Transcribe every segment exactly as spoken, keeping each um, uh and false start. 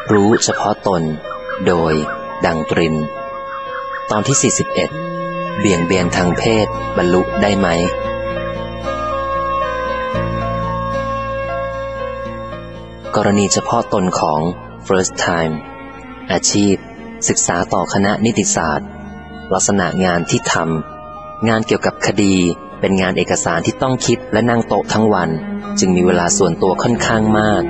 รู้เฉพาะตนโดยดังตรินตอนที่สี่สิบเอ็ดเบี่ยงเบนทางเพศบรรลุได้ไหมกรณีเฉพาะตนของ First Time อาชีพศึกษาต่อคณะนิติศาสตร์ลักษณะงานที่ทำงานเกี่ยวกับคดีเป็นงานเอกสารที่ต้องคิดและนั่งโต๊ะทั้งวันจึงมีเวลาส่วนตัวค่อนข้างมาก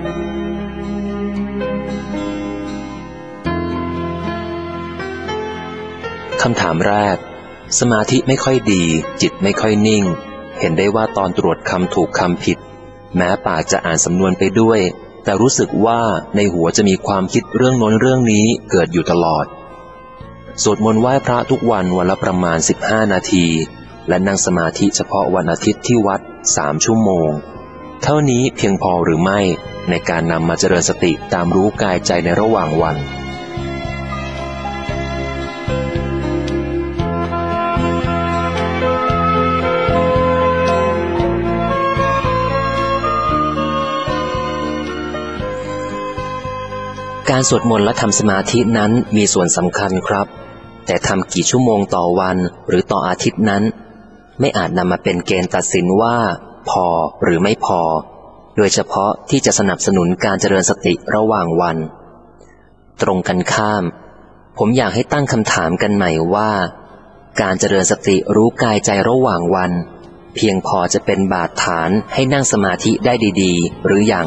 คำถามแรกสมาธิไม่ค่อยดีจิตไม่ค่อยนิ่งเห็นได้ว่าตอนตรวจคำถูกคำผิดแม้ปากจะอ่านสำนวนไปด้วยแต่รู้สึกว่าในหัวจะมีความคิดเรื่องโน้นเรื่องนี้เกิดอยู่ตลอดสวดมนต์ไหว้พระทุกวันวันละประมาณสิบห้านาทีและนั่งสมาธิเฉพาะวันอาทิตย์ที่วัดสามชั่วโมงเท่านี้เพียงพอหรือไม่ในการนำมาเจริญสติตามรู้กายใจในระหว่างวันการสวดมนต์และทำสมาธินั้นมีส่วนสำคัญครับแต่ทำกี่ชั่วโมงต่อวันหรือต่ออาทิตย์นั้นไม่อาจนำมาเป็นเกณฑ์ตัดสินว่าพอหรือไม่พอโดยเฉพาะที่จะสนับสนุนการเจริญสติระหว่างวันตรงกันข้ามผมอยากให้ตั้งคำถามกันใหม่ว่าการเจริญสติรู้กายใจระหว่างวันเพียงพอจะเป็นบาดฐานให้นั่งสมาธิได้ดีๆหรือยัง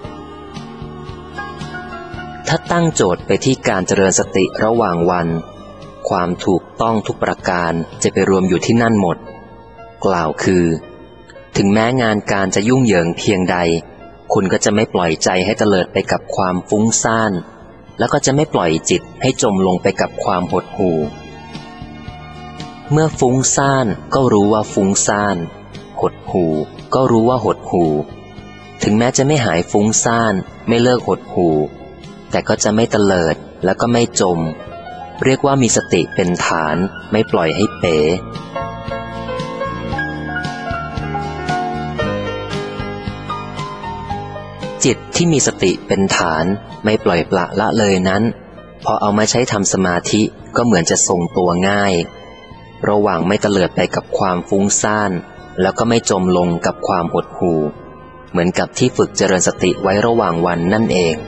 ถ้าตั้งโจทย์ไปที่การเจริญสติระหว่างวันความถูกต้องทุกประการจะไปรวมอยู่ที่นั่นหมดกล่าวคือถึงแม้งานการจะยุ่งเหยิงเพียงใดคุณก็จะไม่ปล่อยใจให้เตลิดไปกับความฟุ้งซ่านแล้วก็จะไม่ปล่อยจิตให้จมลงไปกับความหดหู่เมื่อฟุ้งซ่านก็รู้ว่าฟุ้งซ่านหดหู่ก็รู้ว่าหดหู่ถึงแม้จะไม่หายฟุ้งซ่านไม่เลิกหดหู่แต่ก็จะไม่เตลิดแล้วก็ไม่จมเรียกว่ามีสติเป็นฐานไม่ปล่อยให้เป๋จิตที่มีสติเป็นฐานไม่ปล่อยปละละเลยนั้นพอเอามาใช้ทำสมาธิก็เหมือนจะทรงตัวง่ายระหว่างไม่เตลิดไปกับความฟุ้งซ่านแล้วก็ไม่จมลงกับความหดหู่เหมือนกับที่ฝึกเจริญสติไว้ระหว่างวันนั่นเอง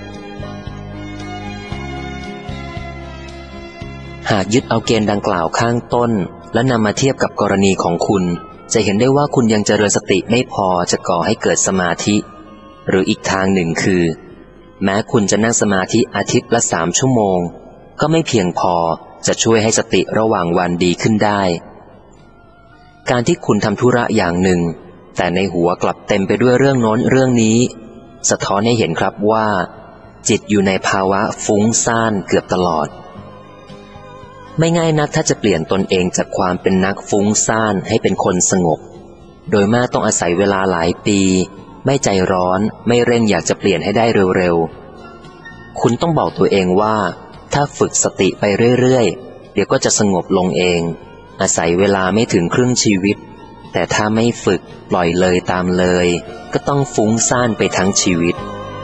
หากยึดเอาเกณฑ์ดังกล่าวข้างต้นและนำมาเทียบกับกรณีของคุณจะเห็นได้ว่าคุณยังเจริญสติไม่พอจะก่อให้เกิดสมาธิหรืออีกทางหนึ่งคือแม้คุณจะนั่งสมาธิอาทิตย์ละสามชั่วโมงก็ไม่เพียงพอจะช่วยให้สติระหว่างวันดีขึ้นได้การที่คุณทำธุระอย่างหนึ่งแต่ในหัวกลับเต็มไปด้วยเรื่องโน้นเรื่องนี้สะท้อนให้เห็นครับว่าจิตอยู่ในภาวะฟุ้งซ่านเกือบตลอดไม่ง่ายนักถ้าจะเปลี่ยนตนเองจากความเป็นนักฟุ้งซ่านให้เป็นคนสงบโดยมากต้องอาศัยเวลาหลายปีไม่ใจร้อนไม่เร่งอยากจะเปลี่ยนให้ได้เร็วๆคุณต้องบอกตัวเองว่าถ้าฝึกสติไปเรื่อยๆเดี๋ยวก็จะสงบลงเองอาศัยเวลาไม่ถึงครึ่งชีวิตแต่ถ้าไม่ฝึกปล่อยเลยตามเลยก็ต้องฟุ้งซ่านไปทั้งชีวิต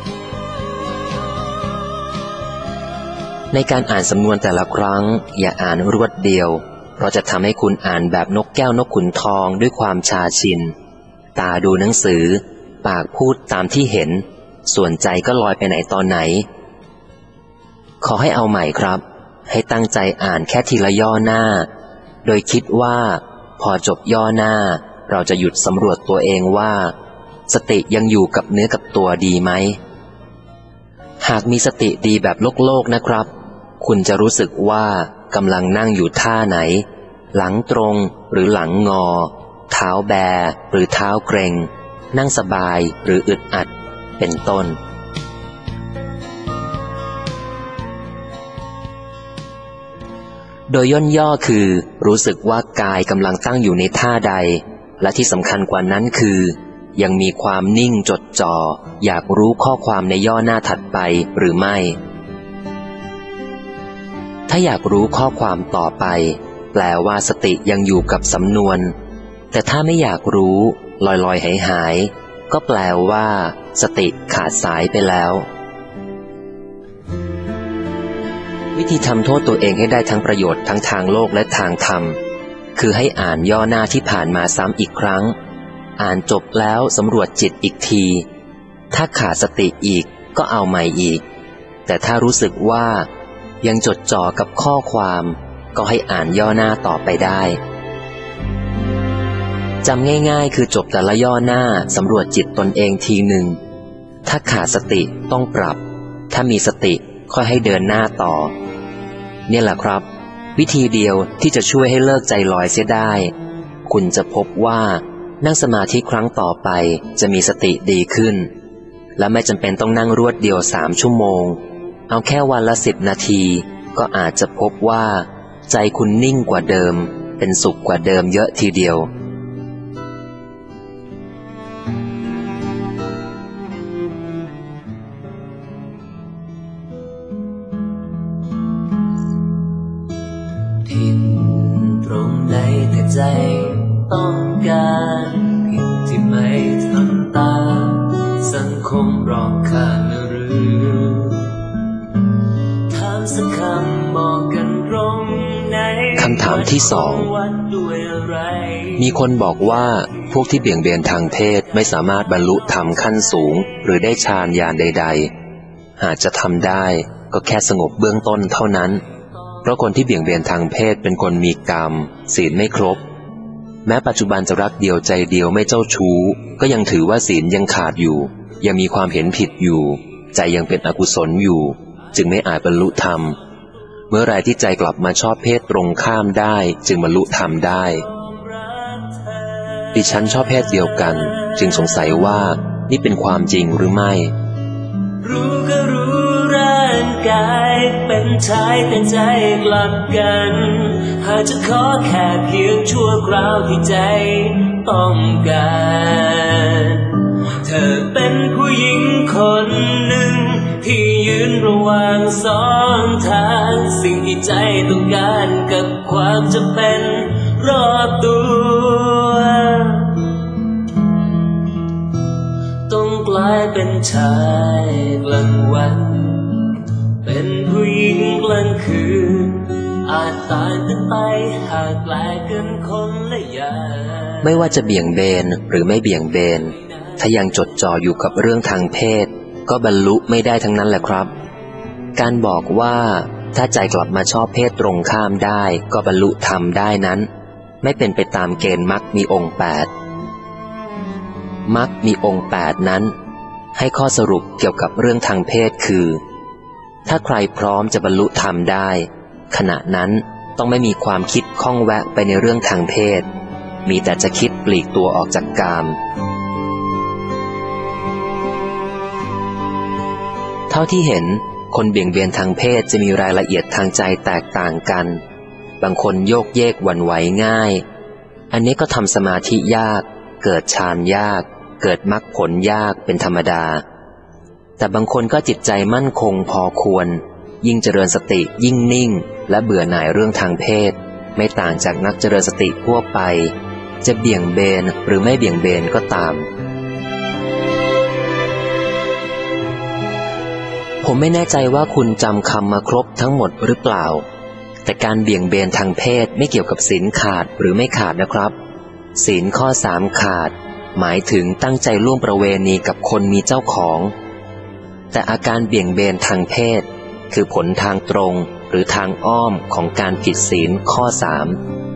ในการอ่านสำนวนแต่ละครั้งอย่าอ่านรวดเดียวเพราะจะทำให้คุณอ่านแบบนกแก้วนกขุนทองด้วยความชาชินตาดูหนังสือปากพูดตามที่เห็นส่วนใจก็ลอยไปไหนตอนไหนขอให้เอาใหม่ครับให้ตั้งใจอ่านแค่ทีละย่อหน้าโดยคิดว่าพอจบย่อหน้าเราจะหยุดสำรวจตัวเองว่าสติยังอยู่กับเนื้อกับตัวดีไหมหากมีสติดีแบบโลกโลกนะครับคุณจะรู้สึกว่ากำลังนั่งอยู่ท่าไหนหลังตรงหรือหลังงอเท้าแบหรือเท้าเกร็งนั่งสบายหรืออึดอัดเป็นต้นโดยย่นย่อคือรู้สึกว่ากายกำลังตั้งอยู่ในท่าใดและที่สำคัญกว่านั้นคือยังมีความนิ่งจดจ่ออยากรู้ข้อความในย่อหน้าถัดไปหรือไม่ถ้าอยากรู้ข้อความต่อไปแปลว่าสติยังอยู่กับสำนวนแต่ถ้าไม่อยากรู้ลอยๆหายๆก็แปลว่าสติขาดสายไปแล้ววิธีทำโทษตัวเองให้ได้ทั้งประโยชน์ทั้งทางโลกและทางธรรมคือให้อ่านย่อหน้าที่ผ่านมาซ้ำอีกครั้งอ่านจบแล้วสำรวจจิตอีกทีถ้าขาดสติอีกก็เอาใหม่อีกแต่ถ้ารู้สึกว่ายังจดจ่อกับข้อความก็ให้อ่านย่อหน้าต่อไปได้จำง่ายๆคือจบแต่ละย่อหน้าสำรวจจิตตนเองทีหนึ่งถ้าขาดสติต้องปรับถ้ามีสติค่อยให้เดินหน้าต่อเนี่ยแหละครับวิธีเดียวที่จะช่วยให้เลิกใจลอยเสียได้คุณจะพบว่านั่งสมาธิครั้งต่อไปจะมีสติดีขึ้นและไม่จำเป็นต้องนั่งรวดเดียวสามชั่วโมงเอาแค่วันละสิบนาทีก็อาจจะพบว่าใจคุณนิ่งกว่าเดิมเป็นสุขกว่าเดิมเยอะทีเดียวผิดตรงไหนแต่ใจต้องการผิดที่ไม่ทำตามสังคมรอบข้างหรือถามสักคำมองกันตรงไหนคำถามที่สองมีคนบอกว่าพวกที่เบี่ยงเบนทางเพศไม่สามารถบรรลุธรรมขั้นสูงหรือได้ฌานญาณใดๆหากจะทำได้ก็แค่สงบเบื้องต้นเท่านั้นเพราะคนที่เบี่ยงเบนทางเพศเป็นคนมีกรรมศีลไม่ครบแม้ปัจจุบันจะรักเดียวใจเดียวไม่เจ้าชู้ก็ยังถือว่าศีลยังขาดอยู่ยังมีความเห็นผิดอยู่ใจยังเป็นอกุศลอยู่จึงไม่อาจบรรลุธรรมเมื่อไรที่ใจกลับมาชอบเพศตรงข้ามได้จึงบรรลุธรรมได้ดิฉันชอบเพศเดียวกันจึงสงสัยว่านี่เป็นความจริงหรือไม่รู้ก็รู้ร่างกายเป็นชายแต่ใจกลับกันหากจะขอแค่เพียงชั่วคราวที่ใจต้องการเธอเป็นผู้หญิงคนหนึ่งที่ยืนระหว่างสองทางสิ่งที่ใจต้องการกับความจำเป็นรอบตัวต้องกลายเป็นชายกลางวันเป็นผู้หญิงกลางคืนอาจต่างกันไปหากแปลกกันคนละอย่างไม่ว่าจะเบี่ยงเบนหรือไม่เบี่ยงเบนถ้ายังจดจ่ออยู่กับเรื่องทางเพศก็บรรลุไม่ได้ทั้งนั้นแหละครับการบอกว่าถ้าใจกลับมาชอบเพศตรงข้ามได้ก็บรรลุธรรมได้นั้นไม่เป็นไปตามเกณฑ์มรรคมีองค์แปดมรรคมีองค์แปดนั้นให้ข้อสรุปเกี่ยวกับเรื่องทางเพศคือถ้าใครพร้อมจะบรรลุธรรมได้ขณะนั้นต้องไม่มีความคิดข้องแวะไปในเรื่องทางเพศมีแต่จะคิดปลีกตัวออกจากกามเท่าที่เห็นคนเบี่ยงเบนทางเพศจะมีรายละเอียดทางใจแตกต่างกันบางคนโยกเยกหวั่นไหวง่ายอันนี้ก็ทำสมาธิยากเกิดฌานยากเกิดมรรคผลยากเป็นธรรมดาแต่บางคนก็จิตใจมั่นคงพอควรยิ่งเจริญสติยิ่งนิ่งและเบื่อหน่ายเรื่องทางเพศไม่ต่างจากนักเจริญสติทั่วไปจะเบี่ยงเบนหรือไม่เบี่ยงเบนก็ตามผมไม่แน่ใจว่าคุณจำคำมาครบทั้งหมดหรือเปล่าแต่การเบี่ยงเบนทางเพศไม่เกี่ยวกับศีลขาดหรือไม่ขาดนะครับศีลข้อสามขาดหมายถึงตั้งใจล่วงประเวณีกับคนมีเจ้าของแต่อาการเบี่ยงเบนทางเพศคือผลทางตรงหรือทางอ้อมของการผิดศีลข้อสาม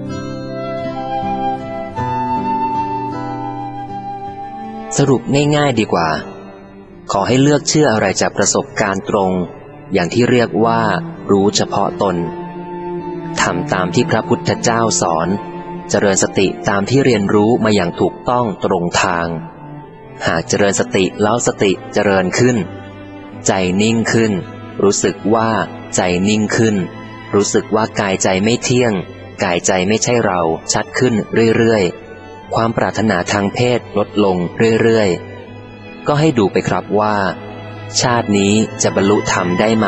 สรุปง่ายๆดีกว่าขอให้เลือกเชื่ออะไรจากประสบการณ์ตรงอย่างที่เรียกว่ารู้เฉพาะตนทำตามที่พระพุทธเจ้าสอนเจริญสติตามที่เรียนรู้มาอย่างถูกต้องตรงทางหากเจริญสติแล้วสติเจริญขึ้นใจนิ่งขึ้นรู้สึกว่าใจนิ่งขึ้นรู้สึกว่ากายใจไม่เที่ยงกายใจไม่ใช่เราชัดขึ้นเรื่อยๆความปรารถนาทางเพศลดลงเรื่อยๆก็ให้ดูไปครับว่าชาตินี้จะบรรลุธรรมได้ไหม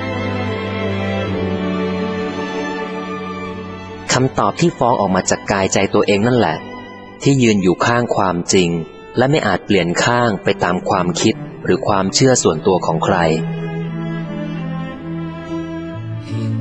คำตอบที่ฟ้องออกมาจากกายใจตัวเองนั่นแหละที่ยืนอยู่ข้างความจริงและไม่อาจเปลี่ยนข้างไปตามความคิดหรือความเชื่อส่วนตัวของใครผิด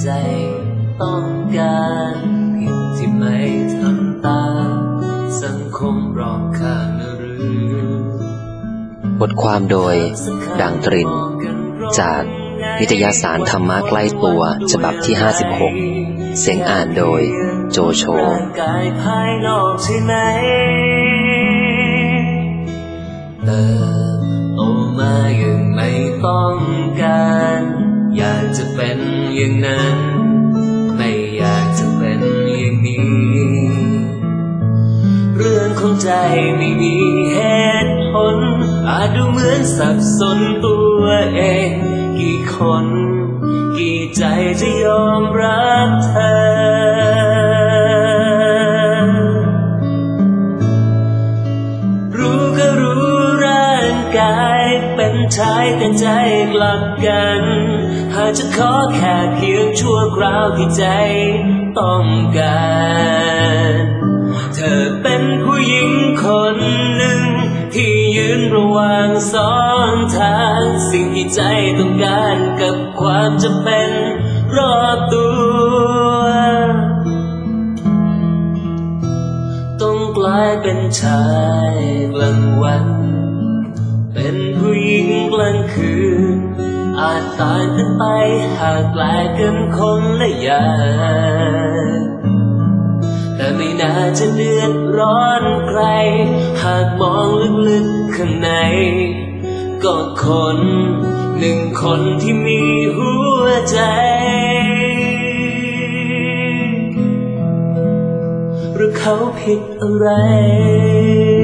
ใจต้องการผิดที่ไม่ทำตามสังคมรอบข้างหรือบทความโดยดังตรินจากนิตยสารธรรมะใกล้ตัวฉบับที่ห้าสิบหกเสียงอ่านโดยโจโฉร่างกายภายนอกใช่ไหมเติบโตมายังไม่ต้องการอยากจะเป็นอย่างนั้นไม่อยากจะเป็นอย่างนี้เรื่องของใจไม่มีเหตุผลอาจดูเหมือนสับสนตัวเองกี่คนกี่ใจจะยอมรับเธอรู้ก็รู้ร่างกายเป็นชายแต่ใจกลับกันหากจะขอแค่เพียงชั่วคราวที่ใจต้องการเธอเป็นผู้หญิงคนหนึ่งที่ยืนระหว่างสองทางสิ่งที่ใจต้องการกับความจำเป็นรอบตัวต้องกลายเป็นชายกลางวันเป็นผู้หญิงกลางคืนอาจต่างกันไปหากแปลกกันคนละอย่างแต่ไม่น่าจะเดือดร้อนใครหากมองลึกๆข้างในก็คนหนึ่งคนที่มีหัวใจหรือเขาผิดอะไร